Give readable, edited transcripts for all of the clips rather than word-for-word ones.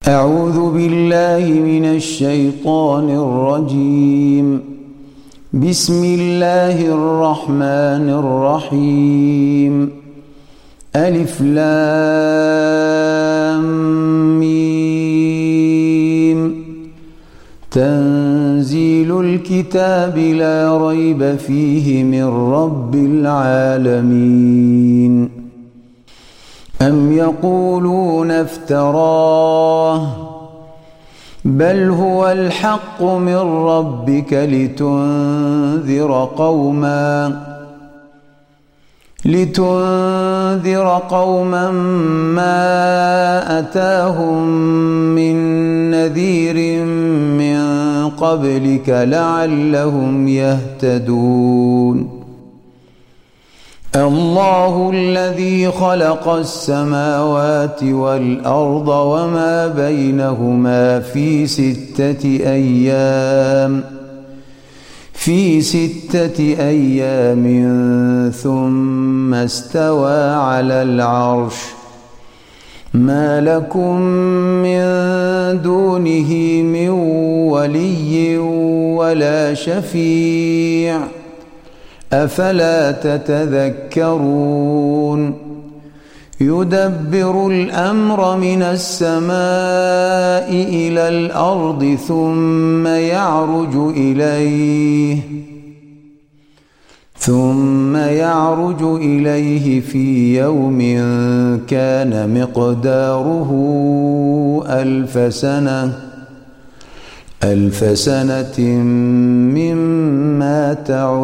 أعوذ بالله من الشيطان الرجيم. بسم الله الرحمن الرحيم. ألف لام ميم. تنزيل الكتاب لا ريب فيه من رب العالمين. أم يقولون افتراه بل هو الحق من ربك لتنذر قوما ما أتاهم من نذير من قبلك لعلهم يهتدون. الله الذي خلق السماوات والأرض وما بينهما في 6 أيام ثم استوى على العرش. ما لكم من دونه من ولي ولا شفيع أفلا تتذكرون. يدبر الأمر من السماء إلى الأرض ثم يعرج إليه في يوم كان مقداره 1000 سنة مما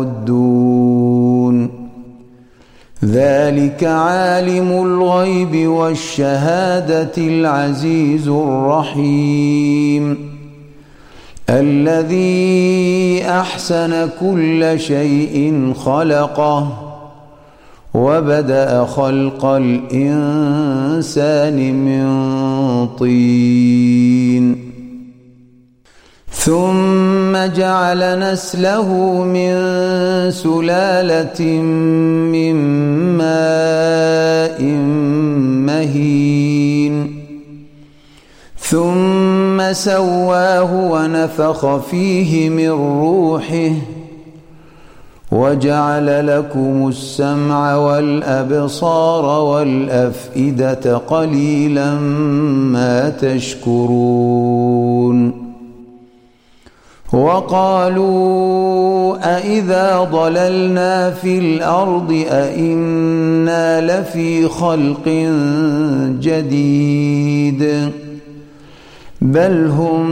تعدون. ذلك عالم الغيب والشهادة العزيز الرحيم. الذي أحسن كل شيء خلقه وبدأ خلق الإنسان من طين ثم جعل نسله من سلالة من ماء مهين ثم سواه ونفخ فيه من روحه وجعل لكم السمع والأبصار والأفئدة قليلا ما تشكرون. وقالوا أإذا ضللنا في الأرض أإنا لفي خلق جديد بل هم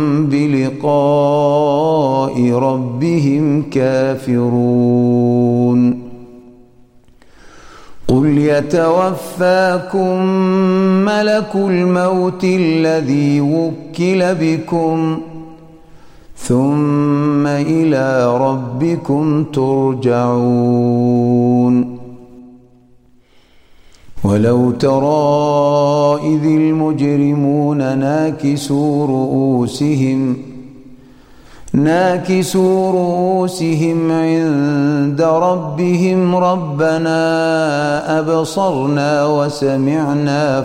بلقاء ربهم كافرون. قل يتوفاكم ملك الموت الذي وكل بكم ثم إلى ربكم ترجعون. ولو ترى إذ المجرمون ناكسوا رؤوسهم عند ربهم ربنا أبصرنا وسمعنا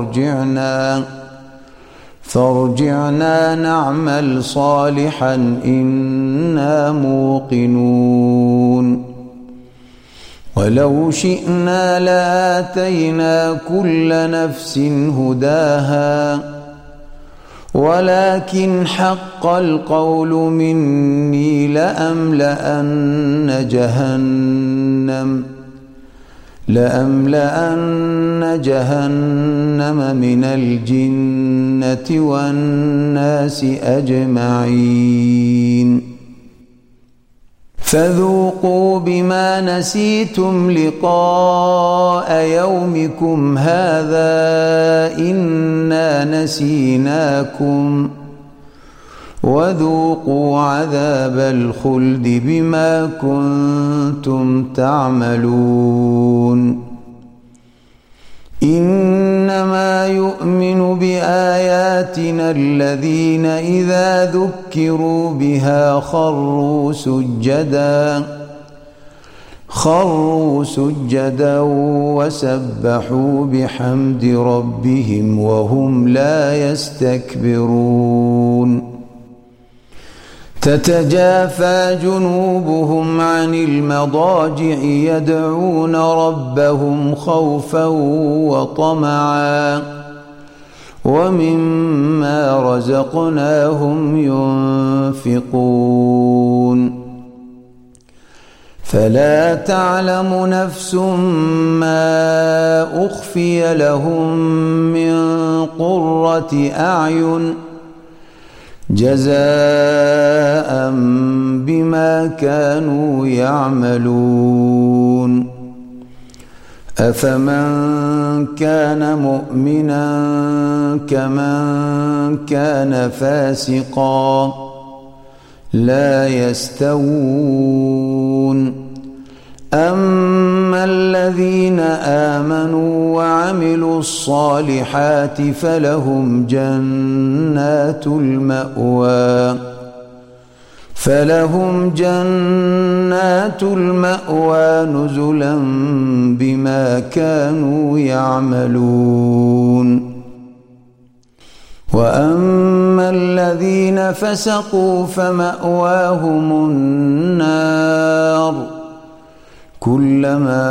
فارجعنا نعمل صالحا إنا موقنون. ولو شئنا لآتينا كل نفس هداها ولكن حق القول مني لأملأن جهنم من الجنة والناس أجمعين. فذوقوا بما نسيتم لقاء يومكم هذا إنا نسيناكم وذوقوا عذاب الخلد بما كنتم تعملون. إنما يؤمن بآياتنا الذين إذا ذكروا بها خروا سجدا وسبحوا بحمد ربهم وهم لا يستكبرون تتجافى جنوبهم عن المضاجع يدعون ربهم خوفا وطمعا ومما رزقناهم ينفقون فلا تعلم نفس ما أخفي لهم من قرة أعين جزاء بما كانوا يعملون أفمن كان مؤمنا كمن كان فاسقا لا يستوون أما الذين آمنوا وعملوا الصالحات فلهم جنات المأوى نزلا بما كانوا يعملون وأما الذين فسقوا فمأواهم النار كلما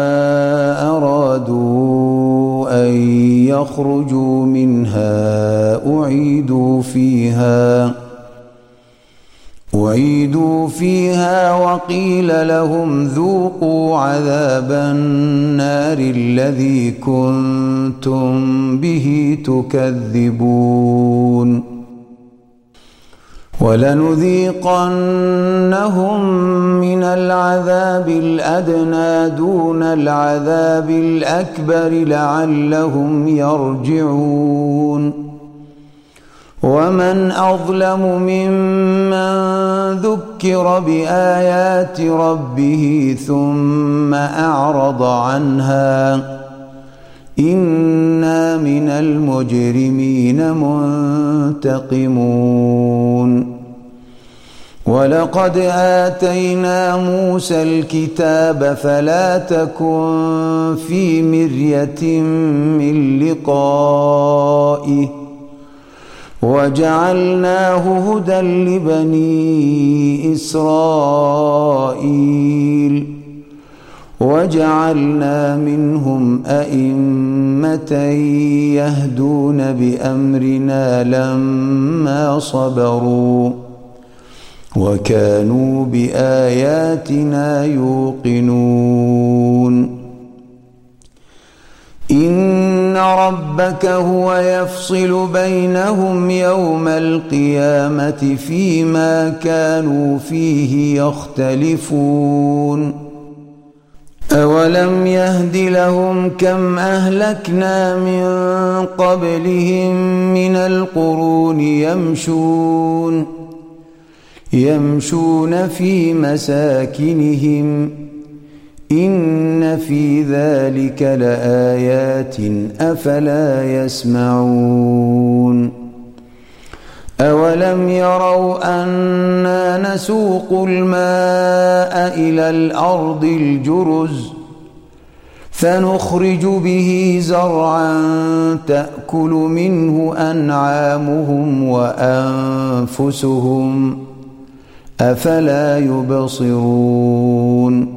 أرادوا أن يخرجوا منها أعيدوا فيها وقيل لهم ذوقوا عذاب النار الذي كنتم به تكذبون ولنذيقنهم من العذاب الأدنى دون العذاب الأكبر لعلهم يرجعون ومن أظلم ممن ذكر بآيات ربه ثم أعرض عنها إنا من المجرمين منتقمون ولقد آتينا موسى الكتاب فلا تكن في مرية من لقائه وجعلناه هدى لبني إسرائيل وجعلنا منهم أئمة يهدون بأمرنا لما صبروا وكانوا بآياتنا يوقنون إن ربك هو يفصل بينهم يوم القيامة فيما كانوا فيه يختلفون أولم يهد لهم كم أهلكنا من قبلهم من القرون يمشون في مساكنهم إن في ذلك لآيات أفلا يسمعون أولم يروا أنا نسوق الماء إلى الأرض الجرز فنخرج به زرعا تأكل منه أنعامهم وأنفسهم أفلا يبصرون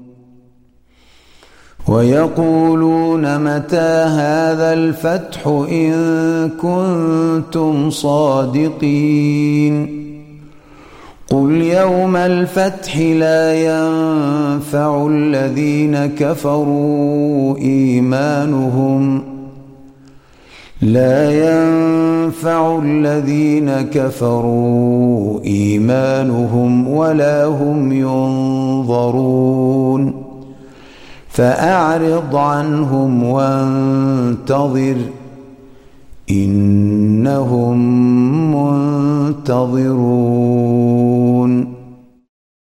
ويقولون متى هذا الفتح إن كنتم صادقين قل يوم الفتح لا ينفع الذين كفروا إيمانهم ولا هم ينظرون فأعرض عنهم وانتظر إنهم منتظرون